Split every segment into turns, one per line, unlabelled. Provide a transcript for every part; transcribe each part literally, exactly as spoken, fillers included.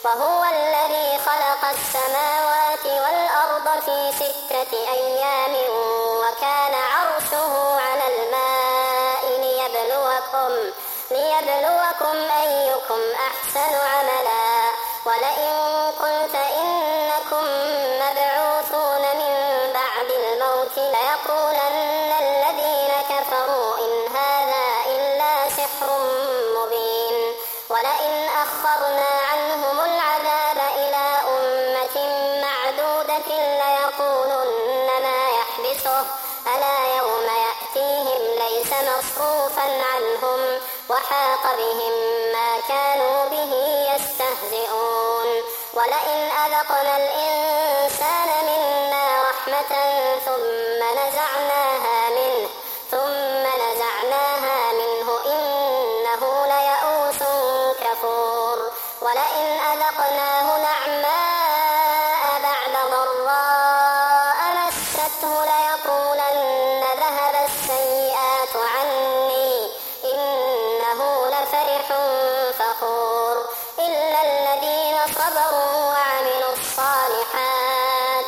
وهو الذي خلق السماوات والأرض في ستة أيام وكان عرشه على الماء ليبلوكم, ليبلوكم أيكم أحسن عملا ولئن قلت إنكم مبعوثون من بعد الموت ليقولن الذين كفروا إن هذا إلا سحر مبين ولئن أخرنا عنهم العذاب إلى أمة معدودة ليقولن ما يحبسه ألا يوم يأتيهم ليس مصروفا عنهم وحاق بهم ما كانوا به يستهزئون ولئن أذقنا الإنسان منا رحمة ثم نزعناها منه ثم نزعناها منه إنه ليئوس كفور ولئن أذقناه نعماء بعد ضراء مسته ليقولن ذهب السيئات عني إنه لفرح فخور إلا الذين صبروا وعملوا الصالحات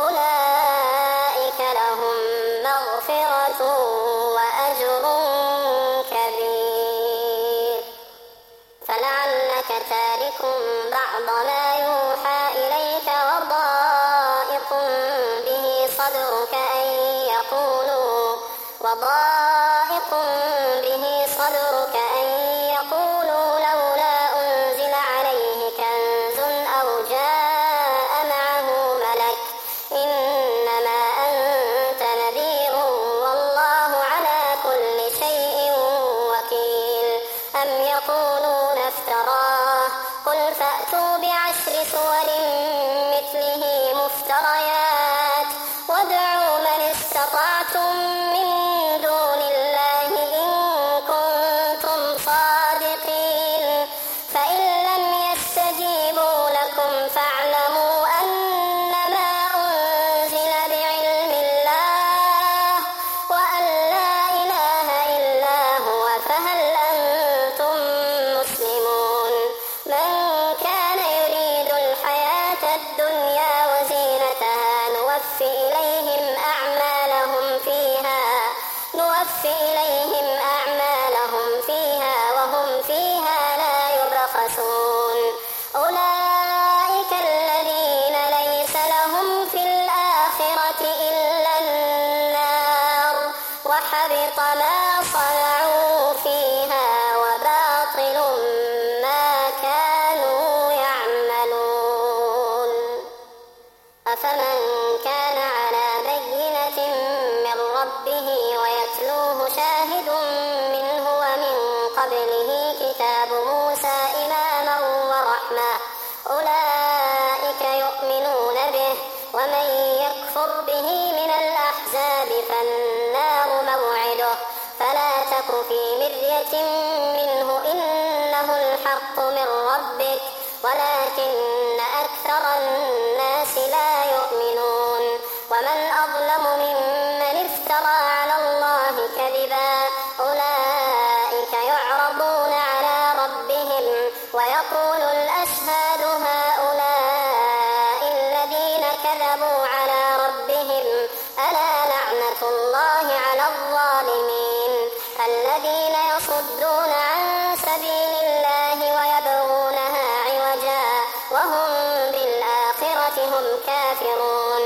أولئك لهم مغفرة وأجر كبير فلعلك تارك بعض ما يوحى إليك وضائق به صدرك أن يقولوا وضائق به صدرك أن يقولوا لولا أنزل عليه كنز أو جاء معه ملك إنما أنت نذير والله على كل شيء وكيل أم يقولون افتراه قل فأتوا بعشر سور مثله مفتريات وادعوا من استطعتم من دون الله إن كنتم صادقين فإن لم يستجيبوا لكم فاعلموا أنما أنزل بعلم الله وأن لا إله إلا هو فهل أنتم مسلمون من كان يريد الحياة الدنيا وزينتها نوفي إليهم أعمالهم فيها نوفي إليهم أعمالهم فيها وهم فيها لا يبخسون أولئك الذين ليس لهم في الآخرة إلا النار وحبط ما صنعوا فيها وباطل ما كانوا يعملون أفمن كان على بينة من ربه ويتلوه شاهد منه ومن قبله كتاب موسى إماما ورحمة أولئك يؤمنون به ومن يكفر به من الأحزاب فالنار موعده فلا تك في مرية منه إنه الحق من ربك ولكن أكثر الناس لا يؤمنون ومن أظلم ممن افترى على الله كذبا أولئك يعرضون على ربهم ويقول الأشهاد هؤلاء الذين كذبوا على ربهم ألا لعنة الله على الظالمين الذين يصدون عن سبيل الله ويبغونها عوجا وهم بالآخرة هم كافرون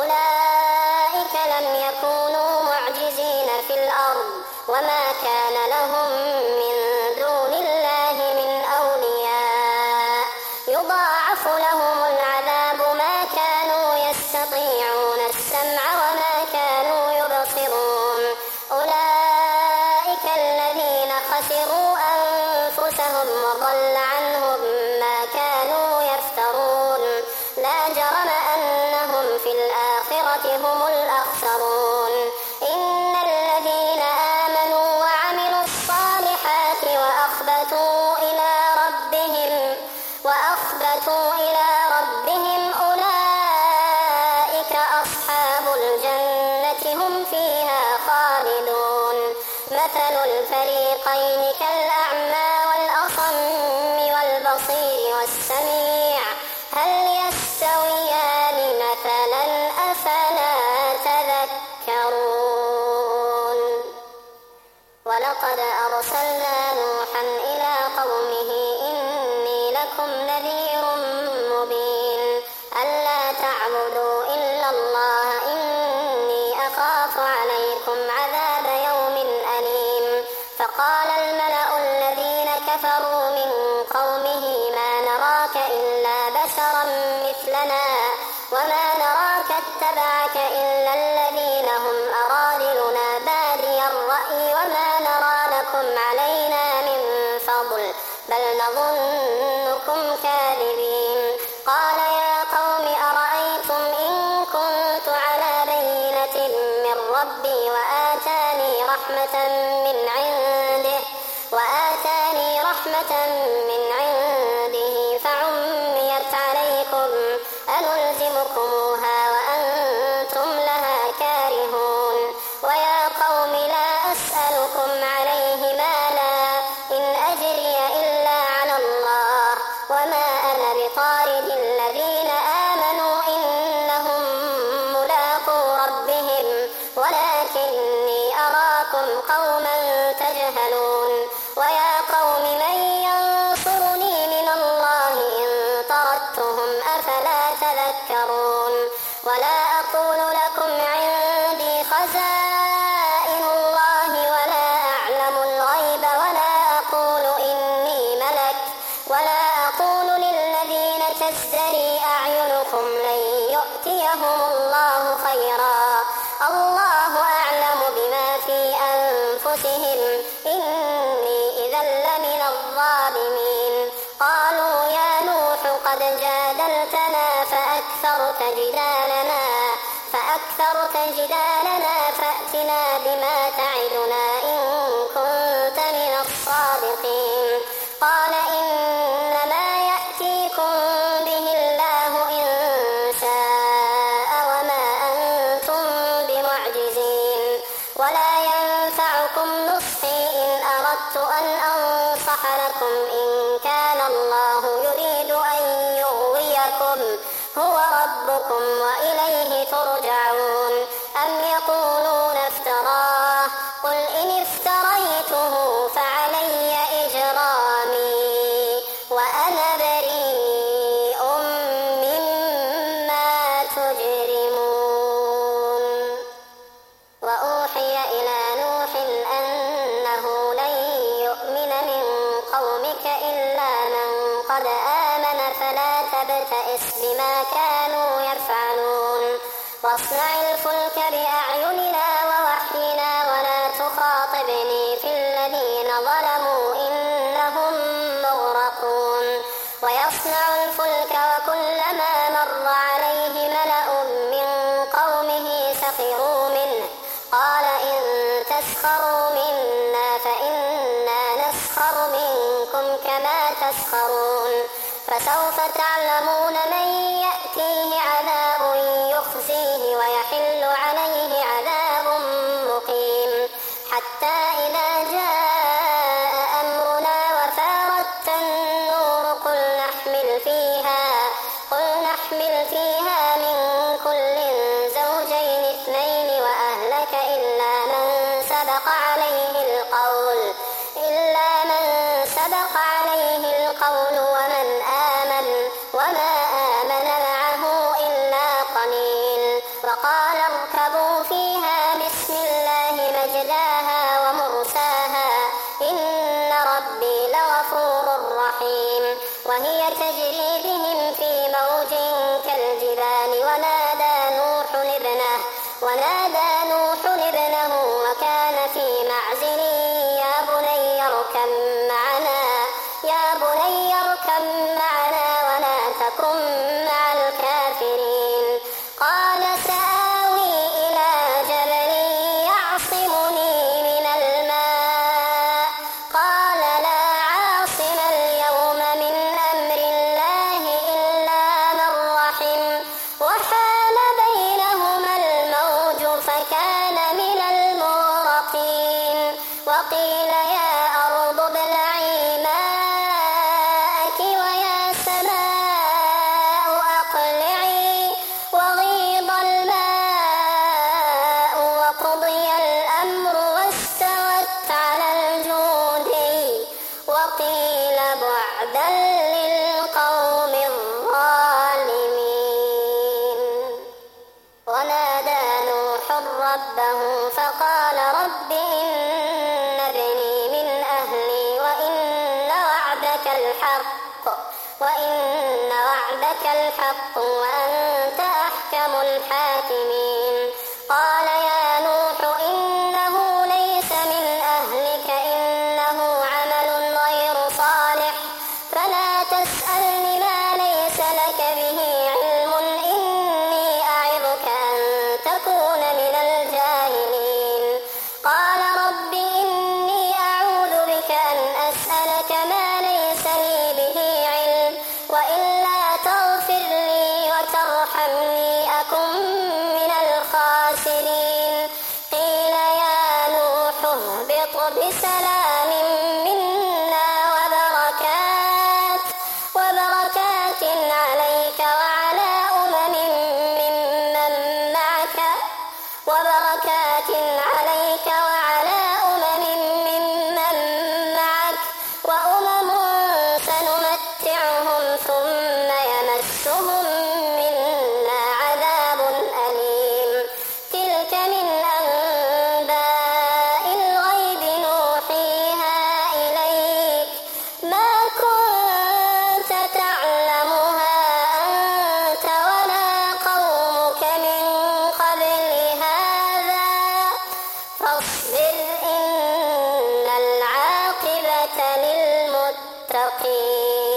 أولئك لم يكونوا معجزين في الأرض وما كان لهم من دون الله من أولياء يضاعف لهم العذاب ما كانوا يستطيعون السمع وما كانوا يبصرون أولئك الذين خسروا أنفسهم وضل عنهم ما كانوا يفترون لا جرم أنهم في الآخرة هم الأخسرون إن الذين آمنوا وعملوا الصالحات وأخبتوا إلى ربهم وأخبتوا إلى ربهم أولئك أصحاب الجنة هم فيها خالدون مثل الفريقين كالأعمى والأصم والبصير البصير والسميع هل يستويان مثلا أفلا تذكرون ولقد أرسلنا نوحا إلى قومه إني لكم نذير مبين ألا تعبدوا إلا الله إني أخاف عليكم عذاب يوم أليم فقال الملأ الذين كفروا من قومه ما نراك إلا بشرا مثلنا وما نراك اتبعك إلا الذين هم أراذلنا بادي الرأي وما نرى لكم علينا من فضل بل نظنكم كاذبين قال يا قوم أرأيتم إن كنت على بينة من ربي وآتاني رحمة من عنده وآتاني رحمة من عنده فعميت عليكم أنلزمكموها وأنتم لها كارهون ويا قوم لا أسألكم عليه مالا إن أجري إلا على الله وما أنا بطارد الذين آمنوا إنهم ملاقو ربهم ولكني أراكم قوما تجهلون ويا قوم من ينصرني من الله إن طردتهم أفلا تذكرون ولا أقول لكم عندي خزائن الله ولا أعلم الغيب ولا أقول إني ملك ولا أقول للذين تزدري أعينكم لن يؤتيهم الله خيرا الله أعلم بما في أنفسهم إني إذا لمن الظالمين قالوا يا نوح قد جادلتنا فأكثرت جدالنا فأكثرت جدالنا فأتنا بما تعدنا إن كنت من الصادقين قال إنما يأتيكم به الله إن شاء وما أنتم بمعجزين ولا ينفعكم نصحي إن أردت أن أنصح لكم إن كان الله يريد أن يغويكم هو ربكم وإليه ترجعون أم يقولون افتراه قل إن افتريته فعلي إجرامي وأنا بريء مما تجرمون وأوحي إلى نوح أنه لن يؤمن من قومك إلا من قد آمن فلا تبتئس بما كانوا يفعلون واصنع الفلك بأعيننا ووحينا ولا تخاطبني في الذين ظلموا إنهم مغرقون ويصنع الفلك وكلما مر عليه ملأ من قومه سخروا منه قال إن تسخروا منا فإنا نسخر منكم كما تسخرون فسوف تعلمون من يأتيه عذاب يخزيه ويحل عليه عذاب مقيم حتى إذا جاء أمرنا وفارت النور قل نحمل فيها قل نحمل فيها من كل زوجين اثنين وأهلك إلا من سبق عليه القول إلا من سبق عليه القول ومن آمن وما آمن معه إلا قليل وقال اركبوا فيها بسم الله مجداها ومرساها إن ربي لغفور رحيم وهي تجري بهم في موج كالجبال ونادى نوح ابنه ونادى نوح ابنه وكان في معزل يا بني اركب معنا يا بني اركب معنا ولا تكن مع الكافرين قال سآوي إلى جبل يعصمني من الماء قال لا عاصم اليوم من أمر الله إلا من رحم وإن وعدك الحق وأنت أحكم الحاكمين قال يا نوح إنه ليس من أهلك إنه عمل غير صالح فلا تسألني ما ليس لك به علم إني أعظك أن تكون من الجاهلين قال رب إني أعوذ بك أن أسألك ما ليس لي به علم وإلا تغفر لي وترحمني أكن من الخاسرين قيل يا نوح اهبط بسلام منا وبركات وبركات عليك وعلى أمم ممن معك وبركات عليك وعلى أمم ممن معك وأمم سنمتعهم ثم يمسهم منا عذاب أليم تلك من أنباء الغيب نوحيها إليك ما كنت تعلمها أنت ولا قومك من قبل هذا فاصبر إن العاقبة للمتقين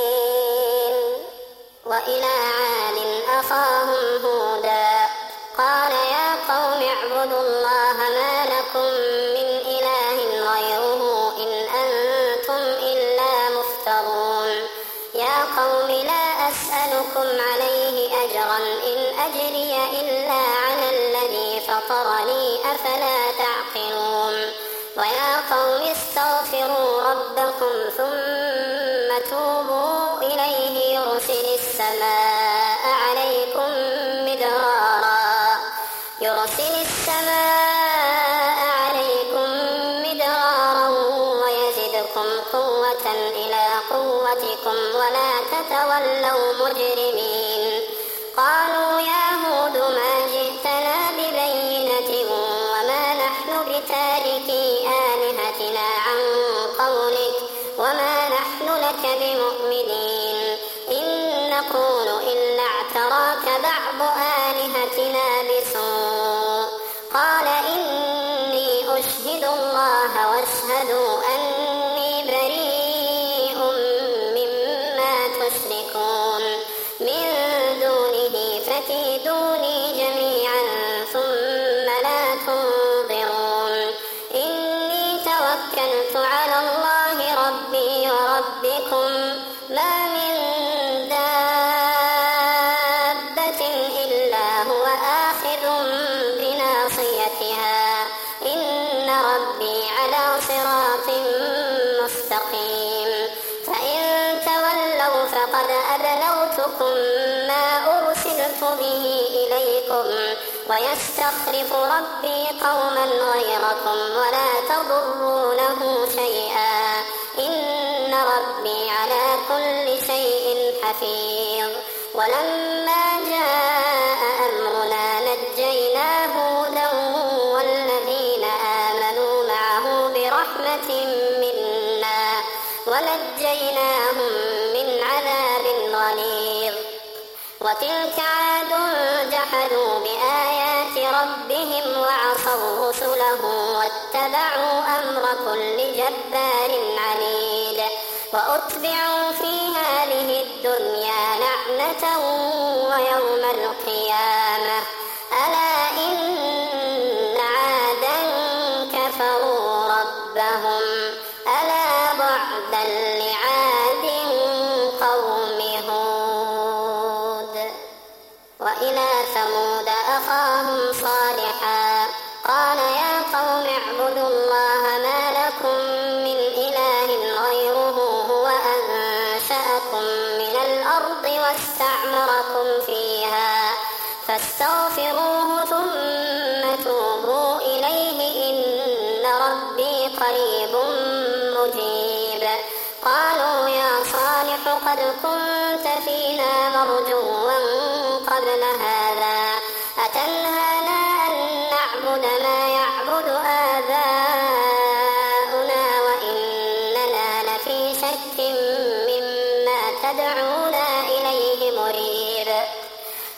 وإلى عاد أخاهم هودا قال يا قوم اعبدوا الله ما لكم من إله غيره إن أنتم إلا مفترون يا قوم لا أسألكم عليه أجرا إن أجري إلا على الذي فطرني أفلا تعقلون ويا قوم استغفروا ربكم ثم توبوا إليه يرسل السماء عليكم مدرارا يرسل السماء عليكم مدرارا ويزدكم قوة إلى قوتكم ولا تتولوا مجرمين قالوا يا هود ما جئتنا ببينة وما نحن بتاركي آلهتنا عن قولك وما نحن لك بمؤمنين إن نقول إلا اعتراك بعض آلهتنا بسوء قال إني أشهد الله واشهدوا أني بريء مما تشركون من دونه فكيدوني جميعا ثم لا تنظرون إني توكلت على الله ربي وربكم ما من دابة إلا هو آخذ بناصيتها إن ربي على صراط مستقيم فإن تولوا فقد أبلغتكم ما أرسلت به إليكم ويستخلف ربي قوما غيركم ولا تضرونه شيئا إن ربي على كل شيء حفيظ ولما جاء أمرنا نجينا هودا والذين آمنوا معه برحمة منا ونجيناهم من عذاب غليظ وتلك عاد جحدوا بآيات ربهم وعصوا رسله واتبعوا أمر كل جبار عنيد وأتبعوا في هذه الدنيا لعنة ويوم القيامة ألا إن عادا كفروا ربهم ألا بعدا لعاد قوم هود وإلى ثمود أخاهم صالحا قال يا قوم اعبدوا الله ما لكم من إله غيره هو أنشأكم من الأرض واستعمركم فيها فاستغفروه ثم توبوا إليه إن ربي قريب مجيب قالوا يا صالح قد كنت فينا مرجوا قبل هذا أتنهانا أن نعبد ما يعبد آباؤنا وإننا لفي شك مما تدعونا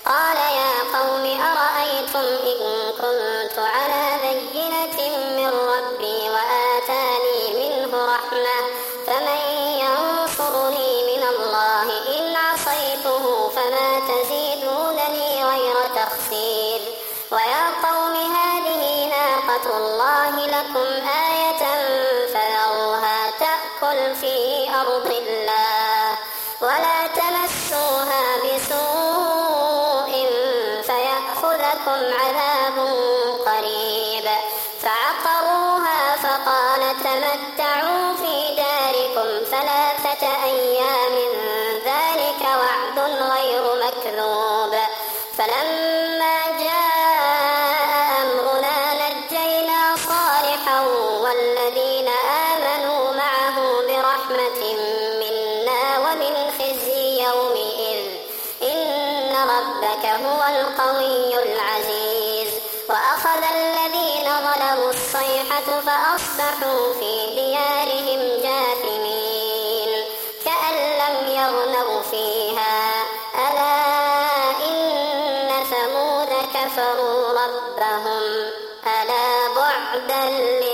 قال يا قوم أرأيتم إن كنت على بينة من ربي وآتاني منه رحمة فمن ينصرني من الله إن عصيته فما تزيدونني غير تخسير ويا قوم هذه ناقة الله لكم آية فذروها تأكل في أرض الله ولا تمسوها بسوء فيأخذكم عذاب قريب فعقروها فقال تمتعوا في داركم ثلاثة أيام ذلك وعد غير مكذوب فلما جاء أمرنا نجينا صالحا والذين آمنوا معه برحمة منا ومن خزي يومئذ إن ربك هو القوي العزيز وأخذ الذين ظلموا الصيحة فأصبحوا في ديارهم جاثمين كأن لم يغنوا فيها ألا إن ثمود كفروا ربهم ألا بعدا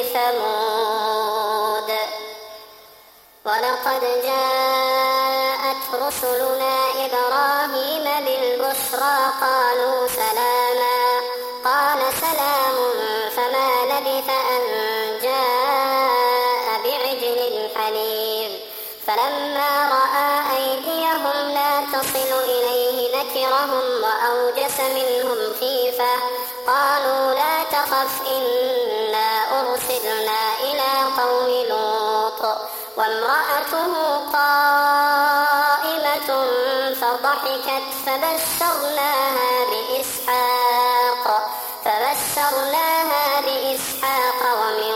لثمود ولقد جاءت رسلنا إبراهيم بالبشرى قالوا سلاما قال سلام فما لبث أن جاء بعجل حنيذ فلما رأى أيديهم لا تصل إليه نكرهم وأوجس منهم خيفة قالوا لا تخف إنا أرسلنا إلى قوم لوط وامرأته قائمة فضحكت فبشرناها بإسحاق فبشرناها بإسحاق ومن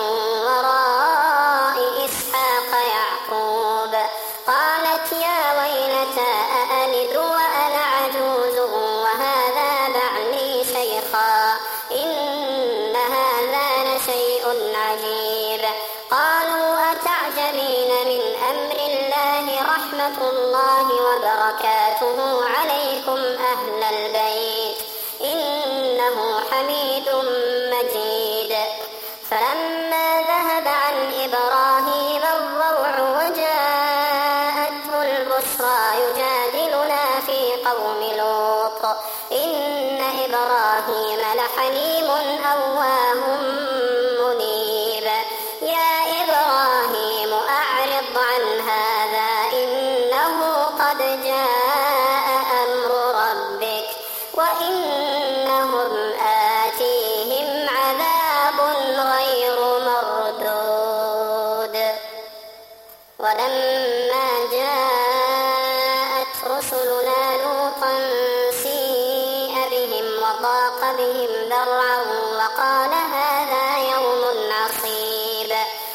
وراء إسحاق يعقوب قالت يا ويلتى أألد وأنا عجوز وهذا بعلي شيخا إن هذا لشيء عجيب قالوا أتعجبين من أمر الله رحمة الله وبركاته عليكم أهل البيت إنه حميد مجيد فلما ذهب عن إبراهيم الروع وجاءته البشرى يجادلنا في قوم لوط إن إبراهيم لحليم أواه منيب يا إبراهيم أعرض عن هذا إنه قد جاء أمر ربك وإنهم آتيهم عذاب غير مردود ولما جاءت رسلنا لوطا سيء بهم وضاق بهم ذرعا وقال هذا يوم عصيب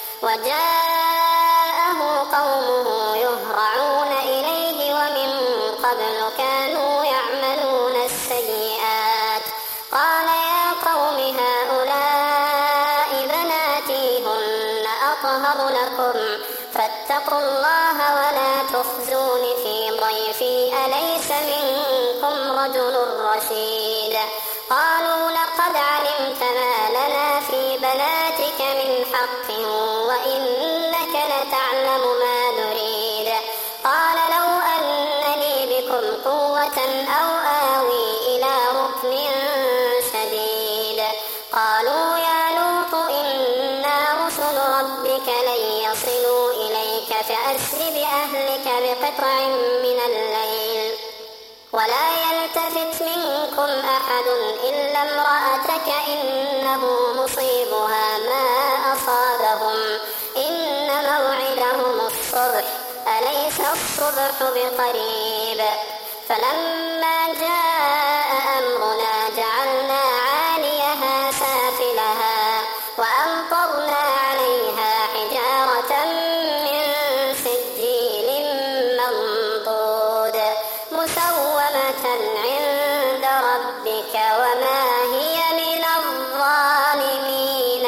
وجاءه قومه يهرعون إليه ومن قبل كانوا يعملون السيئات قال يا قوم هؤلاء بناتي هن أطهر لكم فاتقوا الله ولا تخزون في ضيفي أليس منكم رجل رشيد قالوا لقد علمت ما لنا في بناتك من حق وإنك لتعلم ما نريد قال لو أن لي بكم قوة أو آوي إلى ركن شديد قالوا يا لوط إنا رسل ربك لن يصلوا إليك فأسر بأهلك بقطع من الليل ولا يلتفت منكم أحد إلا امرأتك إنه مصيبها ما أصابهم إن موعدهم الصبح أليس الصبح بقريب فلما جاء أمرنا جعلنا عاليها سافلها وأمطرنا عليها حجارة من سجيل منضود مسومة عند ربك وما هي من الظالمين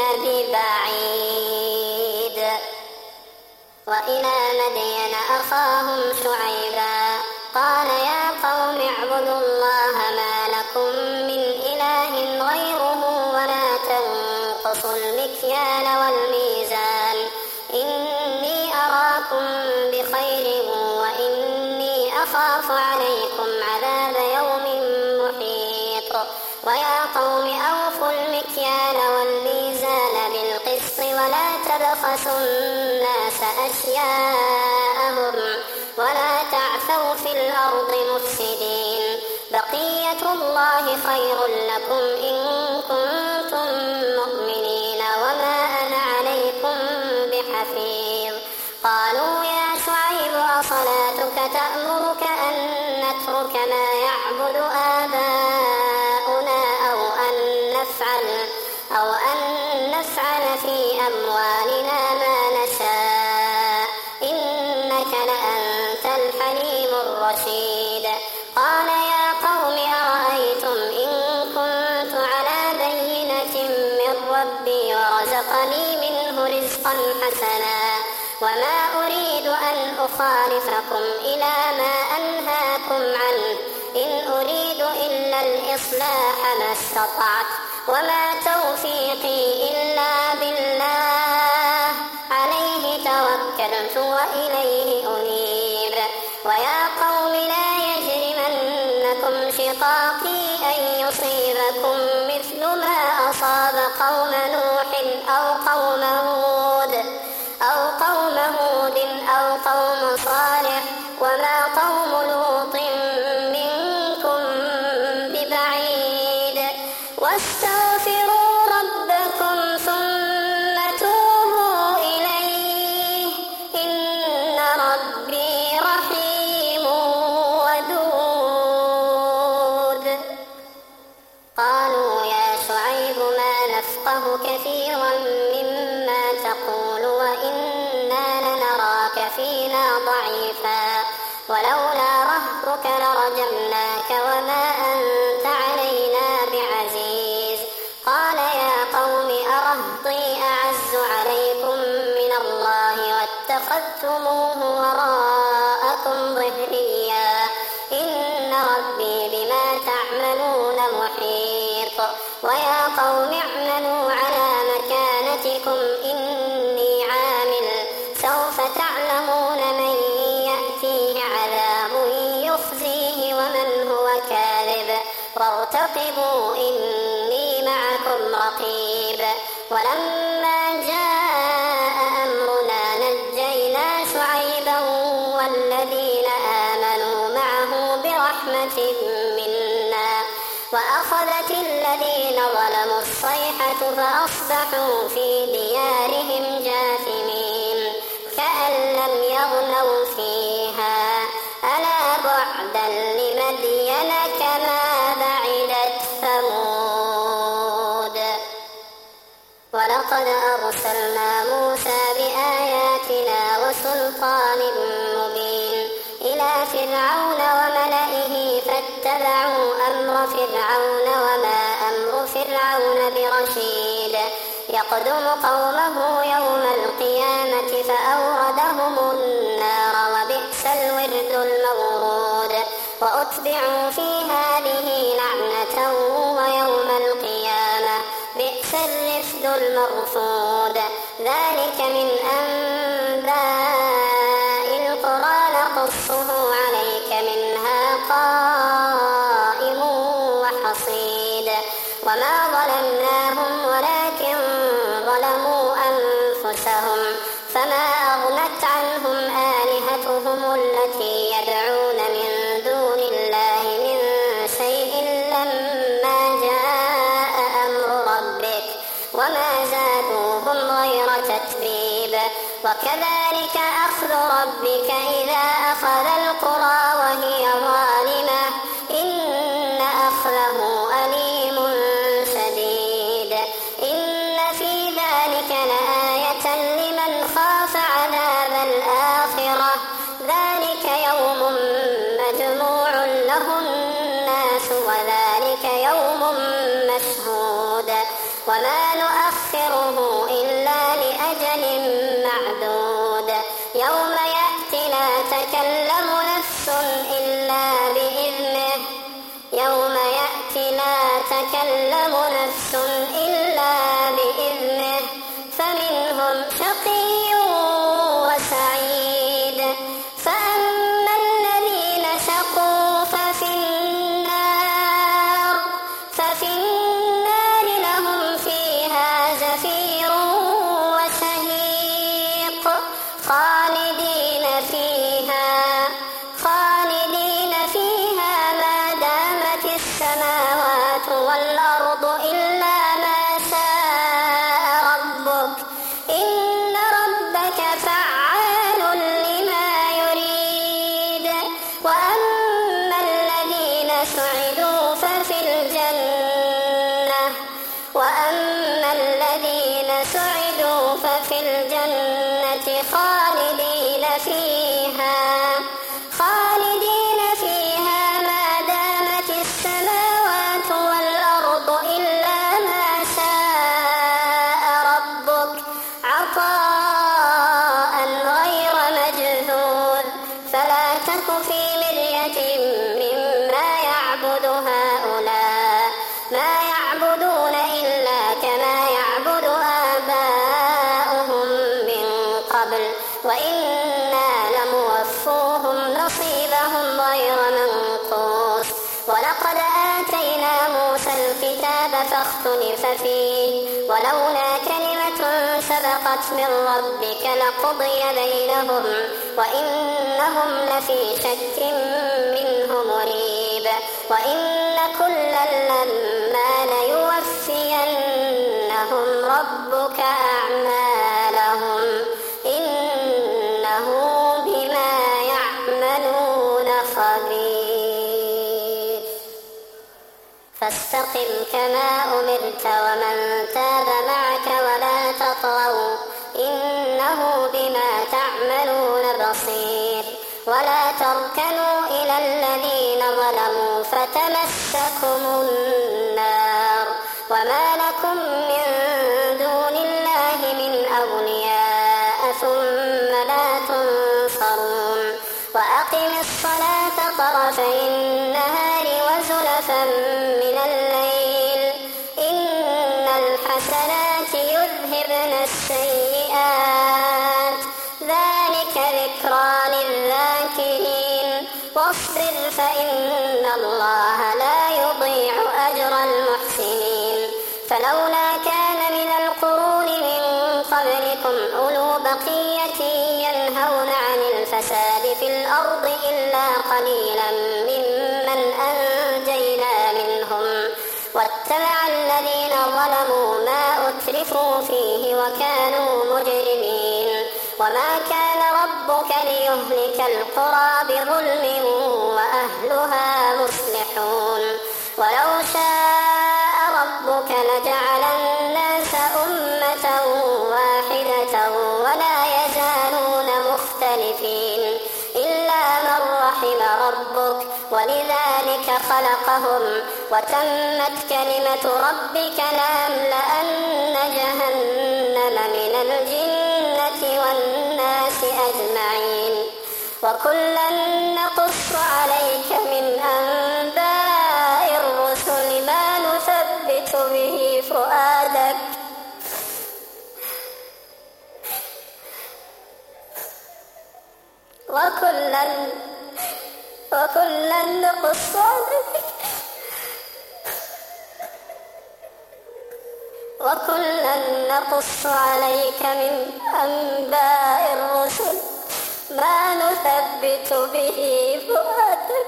ببعيد وإلى مدين أخاهم شعيبا قال يا قوم اعبدوا الله ما ويا قوم أوفوا المكيال والميزان بالقسط ولا تبخسوا الناس أشياءهم ولا تعثوا في الأرض مفسدين بقية الله خير لكم إن كنتم مؤمنين وما أنا عليكم بحفيظ قالوا يا شعيب أصلاتك تأمرك أن نترك ما يعبد آباؤنا أو أن نفعل أو أن نفعل في أموالنا ما نشاء إنك لأنت الحليم الرشيد قال يا قوم أرأيتم إن كنت على بينة من ربي ورزقني منه رزقا حسنا وما أريد أن أخالفكم إلى ما أنهاكم عنه إن أريد إلا الإصلاح ما استطعت وما توفيقي إلا بالله عليه توكلت وإليه أنيب ويا قوم لا يجرمنكم شقاقي أن يصيبكم مثل ما أصاب قوم نوح أو قوم هود أو قوم هود أو قوم صالح وما قوم لوط منكم ببعيد واستغفروا ربكم ثم توبوا إليه إن ربي رحيم ودود قالوا يا شعيب ما نفقه كثيرا مما تقول وإنا لنراك فينا ضعيفا ولولا رهطك لرجمناك وما أنت علينا بعزيز قال يا قوم أرهطي أعز عليكم من الله واتخذتموه وراءكم ظهريا إن ربي بما تعملون محيط ويا قوم اعملوا على مكانتكم إني عامل سوف تعلمون من يأتيه عذاب يخزيه ومن هو كاذب وارتقبوا إني معكم رقيب ولما جاء أمرنا نجينا شعيبا والذين آمنوا معه برحمة منا وأخذت الذين ظلموا الصيحة فأصبحوا في ديارهم جاثمين كأن لم يغنوا فيها ألا بعدا لمدين كما بعدت ثمود ولقد أرسلنا موسى بآياتنا وسلطان مبين إلى فرعون وملئه فاتبعوا أمر فرعون وما أمر فرعون برشيد يقدم قومه يوم القيامة فأوردهم النار وبئس الورد المورود وأتبعوا في هذه لعنة ويوم القيامة بئس الرفد المرفود ذلك من أنباء القرى نقصه عليك منها قائم وحصيد وما ظلمناهم ولكن ظلموا أنفسهم فما أغنت عنهم آلهتهم التي يدعون من دون الله من شيء لما جاء أمر ربك وما زادوهم غير تتبيب وكذلك أخذ ربك إذا أخذ القرى وهي ظالمة إن أخذه أليم شديد إن في ذلك لآية لمن خاف عذاب الآخرة ذلك يوم مجموع له الناس وذلك يوم مشهود وما نؤخره إلا لأجل معدود يوم يأتي لا تكلم نفس إلا بإذنه يوم يأتي لا تكلم نفس إلا بإذنه فمنهم شقي وسعيد فأما الذين شقوا ففي النار ففي والأرض إلا ما شاء ربك إن ربك فعال لما يريد وأما الذين سعدوا ففي الجنة وأما الذين سعدوا ففي الجنة خالدين فيها خالدين فيها ما دامت السماوات والأرض إلا ما شاء ربك عطاء غير مجذوذ فلا تك في مرية مما يعبد هؤلاء ما يعبدون إلا كما يعبد آباؤهم من قبل وإنا لموفوهم نصيبهم غير منقوص ولقد آتينا موسى الكتاب فاختلف فيه ولولا كلمة سبقت من ربك لقضي بينهم وإنهم لفي شك منه مريب وإن كلا لما ليوفينهم ربك أعمالهم إنه بما يعملون خبير فاستقم كما أمرت ومن تاب معك ولا تطغوا إنه بما تعملون بصير ولا تركنوا إلى الذين ظلموا فتمسكم النار وما لكم من دون الله من أولياء ثم لا تنصرون وأقم الصلاة طرفي النهار وزلفا من الليل إن الحسنات يذهبن السيئات ذلك ذكرى للذاكرين واصبر فإن الله لا يضيع أجر المحسنين فلولا كان من القرون من قبلكم أولو بقية ينهون عن الفساد في الأرض إلا قليلا ممن أنجينا منهم واتبع الذين ظلموا ما أترفوا فيه وكانوا مجرمين وما كان ربك ليهلك القرى بظلم وأهلها مصلحون ولو شاء ربك لجعل الناس أمة واحدة ولا يزالون مختلفين إلا من رحم ربك ولذلك خلقهم وتمت كلمة ربك لأملأن جهنم من الجنة والناس أجمعين وكلا نقص عليك من أنباء الرسل ما نثبت به فؤادك وكلا وكلا نقص عليك وكلا نقص عليك من أنباء الرسل ما نثبت به فؤادك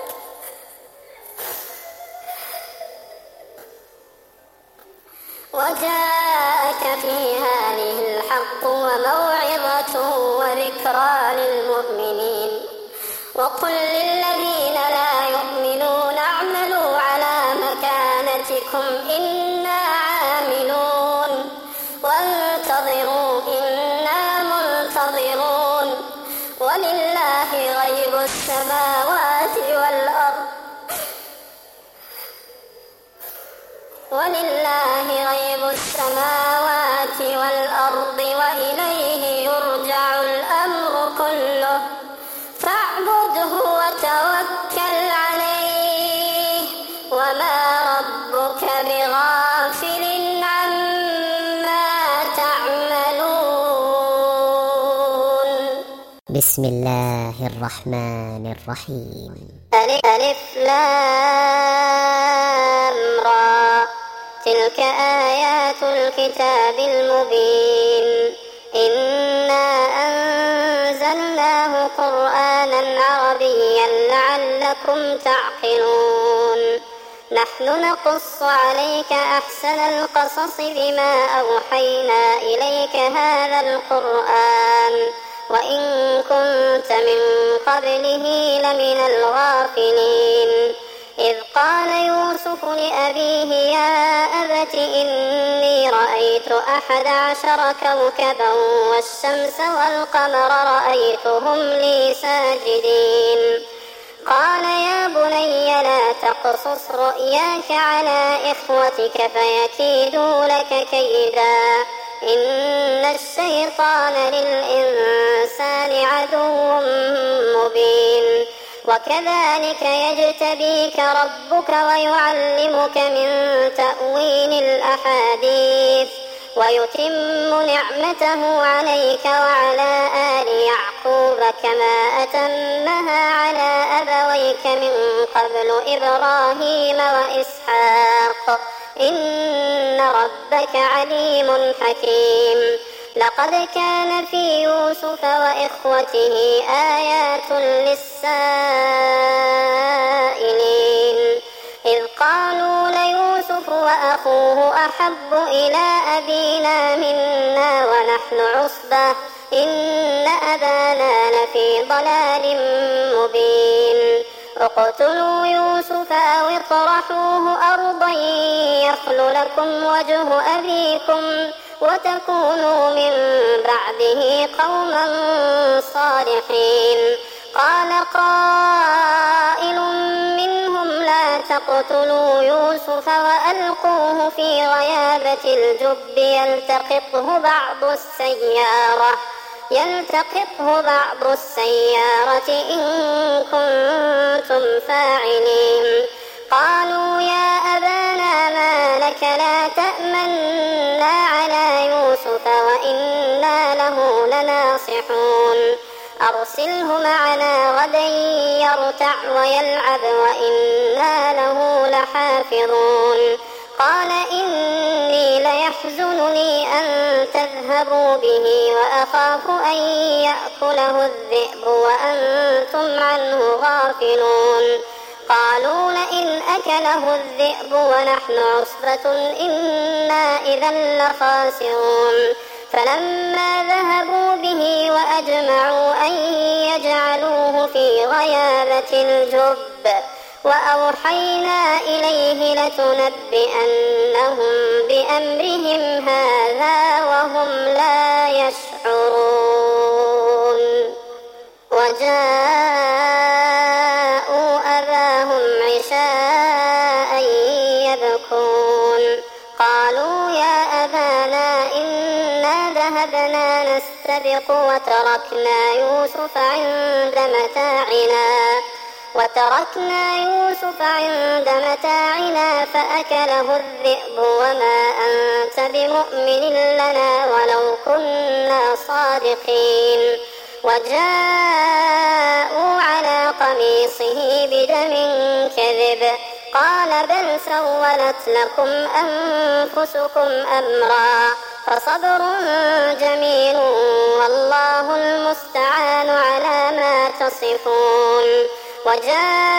وجاءك في هذه الحق وموعظة وذكرى للمؤمنين وقل للذين لا يؤمنون اعملوا على مكانتكم إنا عاملون وانتظروا إنا منتظرون ولله غيب السماوات والأرض ولله غيب السماوات والأرض وإليه يرجع الأمر كله فاعبده وتوكل عليه وما ربك بغافل عما تعملون.
بسم الله الرحمن الرحيم.
ألف لام را تلك آيات الكتاب المبين إنا أنزلناه قرآنا عربيا لعلكم تعقلون نحن نقص عليك أحسن القصص بما أوحينا إليك هذا القرآن وإن كنت من قبله لمن الغافلين إذ قال يوسف لأبيه يا أبت إني رأيت أحد عشر كوكبا والشمس والقمر رأيتهم لي ساجدين قال يا بني لا تقصص رؤياك على إخوتك فيكيدوا لك كيدا إن الشيطان للإنسان عدو مبين وكذلك يجتبيك ربك ويعلمك من تأويل الأحاديث ويتم نعمته عليك وعلى آل يعقوب كما أتمها على أبويك من قبل إبراهيم وإسحاق إن ربك عليم حكيم لقد كان في يوسف وإخوته آيات للسائلين إذ قالوا ليوسف وأخوه أحب إلى أبينا منا ونحن عصبة إن أبانا لفي ضلال مبين اقتلوا يوسف أو اطرحوه أرضا يخل لكم وجه أبيكم وتكونوا من بعده قوما صالحين قال قائل منهم لا تقتلوا يوسف وألقوه في غيابة الجب يلتقطه بعض السيارة يلتقطه بعض السيارة إن كنتم فاعلين قالوا يا أبانا ما لك لا تأمنا على يوسف وإنا له لناصحون أرسله معنا غدا يرتع ويلعب وإنا له لحافظون قال إني ليحزنني أن تذهبوا به وأخاف أن يأكله الذئب وأنتم عنه غافلون قالوا لئن أكله الذئب ونحن عصبة إنا إذا لخاسرون فلما ذهبوا به وأجمعوا أن يجعلوه في غيابة الجب وأوحينا إليه لتنبئنهم بأمرهم هذا وهم لا يشعرون وجاءوا أباهم عشاء يبكون قالوا يا أبانا إنا ذهبنا نستبق وتركنا يوسف عند متاعنا وتركنا يوسف عند متاعنا فأكله الذئب وما أنت بمؤمن لنا ولو كنا صادقين وجاءوا على قميصه بدم كذب قال بل سولت لكم أنفسكم أمرا فصبر جميل والله المستعان على ما تصفون وجاءت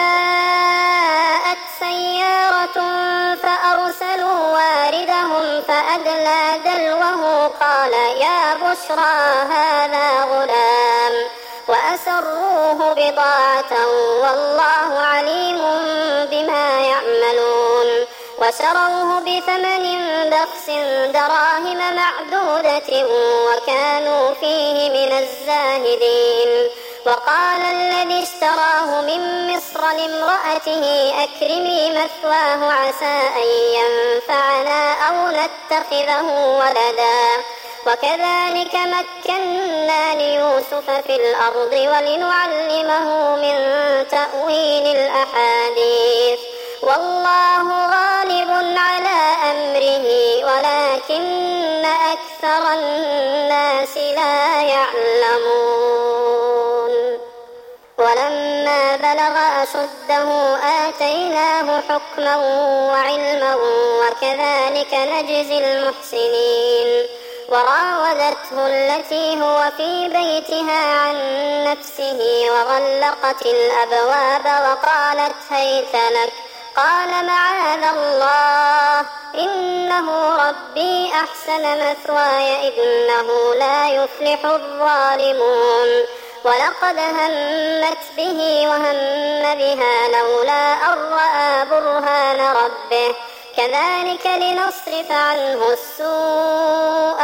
سيارة فأرسلوا واردهم فأدلى دلوه قال يا بشرى هذا غلام وأسروه بضاعة والله عليم بما يعملون وشروه بثمن بخس دراهم معدودة وكانوا فيه من الزاهدين وقال الذي اشتراه من مصر لامرأته أكرمي مثواه عسى أن ينفعنا أو نتخذه ولدا وكذلك مكنا ليوسف في الأرض ولنعلمه من تأويل الأحاديث والله غالب على أمره ولكن أكثر الناس لا يعلمون ولما بلغ أشده آتيناه حكما وعلما وكذلك نجزي المحسنين وراودته التي هو في بيتها عن نفسه وغلقت الأبواب وقالت هيت لك قال معاذ الله إنه ربي أحسن مثواي إنه لا يفلح الظالمون ولقد همت به وهم بها لولا أن رأى برهان ربه كذلك لنصرف عنه السوء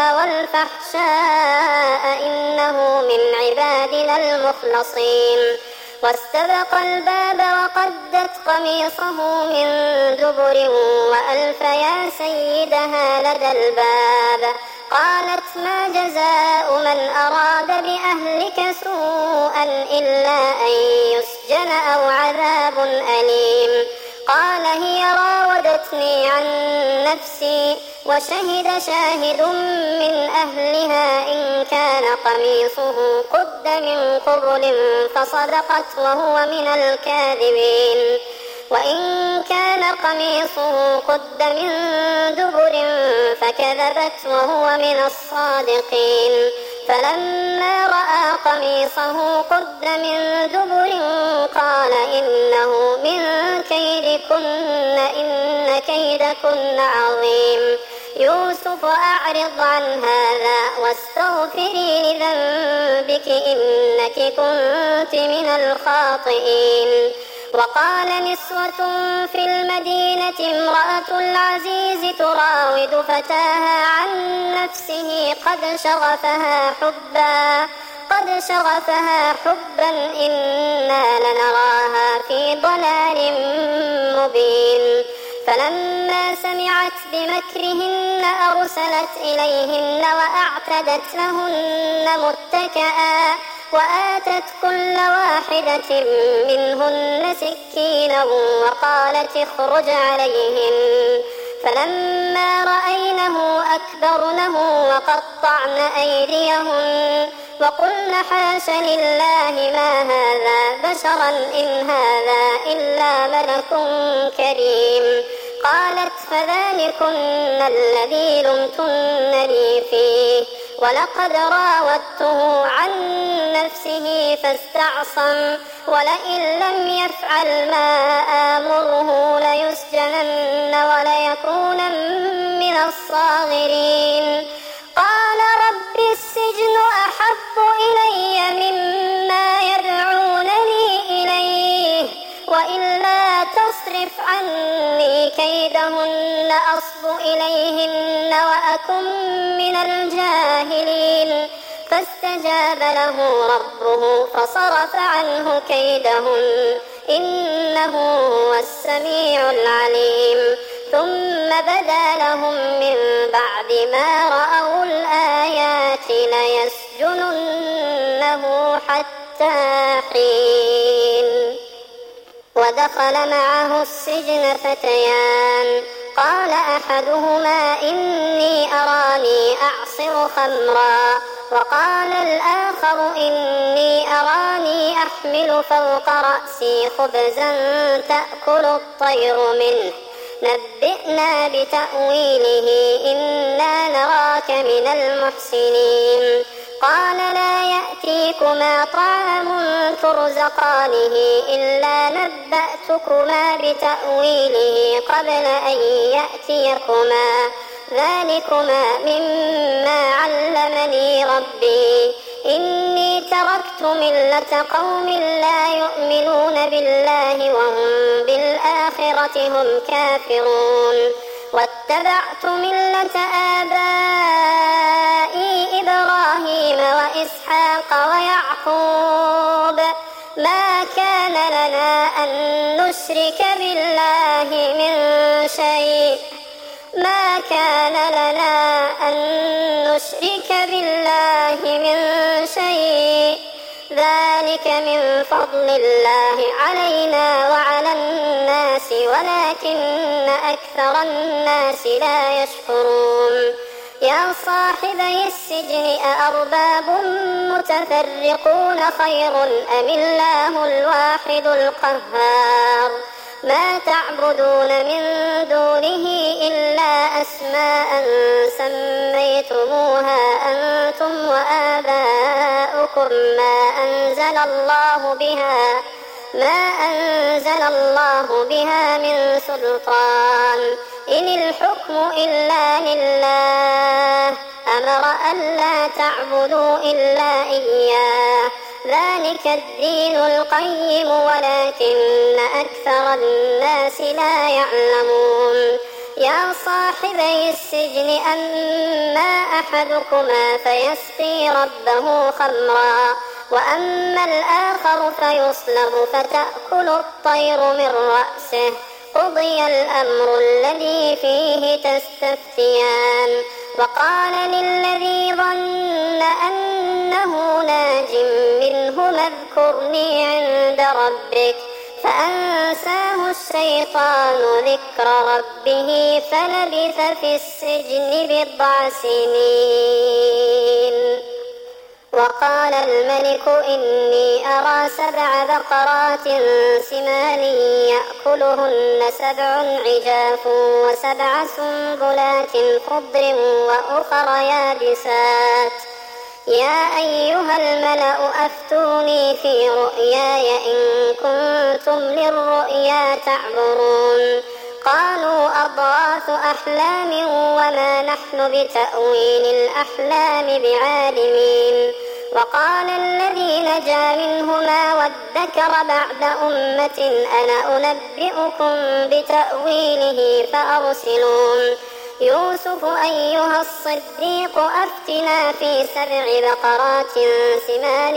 والفحشاء إنه من عبادنا المخلصين واستبق الباب وقدت قميصه من دبر وألف يا سيدها لدى الباب قالت ما جزاء من أراد بأهلك سوءا إلا أن يسجن أو عذاب أليم قال هي راودتني عن نفسي وشهد شاهد من أهلها إن كان قميصه قد من قبل فصدقت وهو من الكاذبين وإن كان قميصه قد من دبر فكذبت وهو من الصادقين فلما رأى قميصه قد من دبر قال إنه من كيدكن إن كيدكن عظيم يوسف أعرض عن هذا واستغفري لذنبك إنك كنت من الخاطئين وقال نسوة في المدينة امرأة العزيز تراود فتاها عن نفسه قد شغفها حبا قد شغفها حبا إنا لنراها في ضلال مبين فلما سمعت بمكرهن أرسلت إليهن وأعتدت لهن متكئا وآتت كل واحدة منهن سكينا وقالت اخرج عليهن فلما رأينه أكبرنه وقطعن أيديهن وقلن حاش لله ما هذا بشرا إن هذا إلا ملك كريم قالت فذلكن الذي لمتنني فيه ولقد راودته عن نفسه فاستعصم ولئن لم يفعل ما آمره ليسجنن وليكونن من الصاغرين قال رب السجن أحب إلي مما يدعونني إليه وإلا تصرف عني كيدهن أصب إليهن وأكن من الجاهلين فاستجاب له ربه فصرف عنه كيدهن إنه هو السميع العليم ثم بدا لهم من بعد ما رأوا الآيات ليسجننه حتى حين ودخل معه السجن فتيان قال أحدهما إني أراني أعصر خمرا وقال الآخر إني أراني أحمل فوق رأسي خبزا تأكل الطير منه نبئنا بتأويله إنا نراك من المحسنين قال لا يأتيكما طعام ترزقانه إلا نبأتكما بتأويله قبل أن يأتيكما ذلكما مما علمني ربي إني تركت ملة قوم لا يؤمنون بالله وهم بالآخرة هم كافرون واتبعت ملة آبائي إبراهيم وإسحاق ويعقوب ما كان لنا أن نشرك بالله من شيء ما كان لنا أن نشرك بالله من شيء ذلك من فضل الله علينا وعلى الناس ولكن أكثر الناس لا يشكرون يا صاحبي السجن أأرباب متفرقون خير أم الله الواحد القهار ما تعبدون من دونه إلا أسماء سميتموها أنتم وآباؤكم ما أنزل الله بها ما أنزل الله بها من سلطان، إن الحكم إلا لله، أمر ألا تعبدوا إلا إياه، ذلك الدين القيم ولكن أكثر الناس لا يعلمون. يا صاحبي السجن أما أحدكما فيسقي ربه خمرا وأما الآخر فيصلب فتأكل الطير من رأسه، قضي الأمر الذي فيه تستفتيان. وقال للذي ظن أنه ناج منهما اذكرني عند ربك، فأنساه الشيطان ذكر ربه فلبث في السجن بضع سنين. وقال الملك إني أرى سبع بقرات سمان يأكلهن سبع عجاف وسبع سنبلات خضر وأخر يابسات، يا أيها الملأ أفتوني في رؤياي إن كنتم للرؤيا تعبرون. قالوا أضغاث أحلام وما نحن بتأويل الأحلام بعالمين. وقال الذي نجا منهما وادكر بعد أمة أنا أنبئكم بتأويله فأرسلون. يوسف أيها الصديق أفتنا في سبع بقرات سمان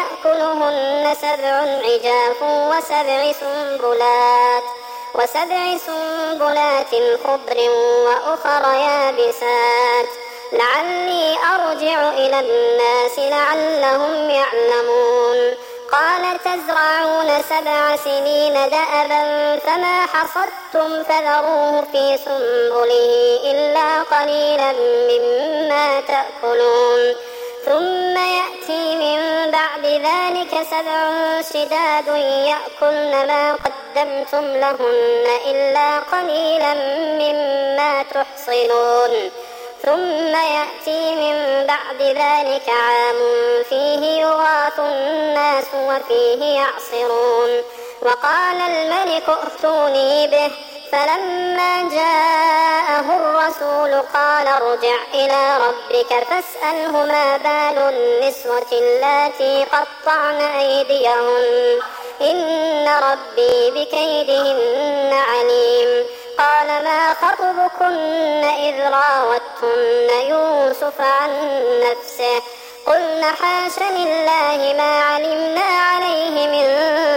يأكلهن سبع عجاف وسبع سنبلات وسبع سنبلات خضر وأخر يابسات، لعلي أرجع إلى الناس لعلهم يعلمون. قال تزرعون سبع سنين دأبا فما حصدتم فذروه في سنبله إلا قليلا مما تأكلون، ثم يأتي من بعد ذلك سبع شداد يأكلن ما قدمتم لهن إلا قليلا مما تحصنون، ثم يأتي من بعد ذلك عام فيه يغاث الناس وفيه يعصرون. وقال الملك ائتوني به، فلما جاءه الرسول قال ارجع إلى ربك فاسأله ما بال النسوة اللاتي قطعن أيديهن إن ربي بكيدهن عليم. قال ما خطبكن إذ راوتن يوسف عن نفسه قلن حاش لله ما علمنا عليه من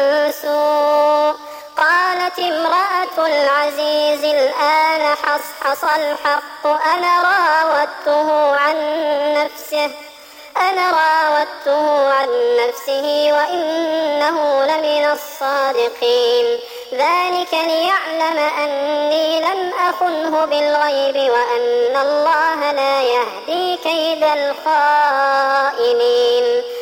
سوء. قالت امرأة العزيز الآن حصحص الحق أنا راودته عن نفسه أنا راودته عن نفسه وإنه لمن الصادقين، ذلك ليعلم أني لم أخنه بالغيب وأن الله لا يهدي كيد الخائنين.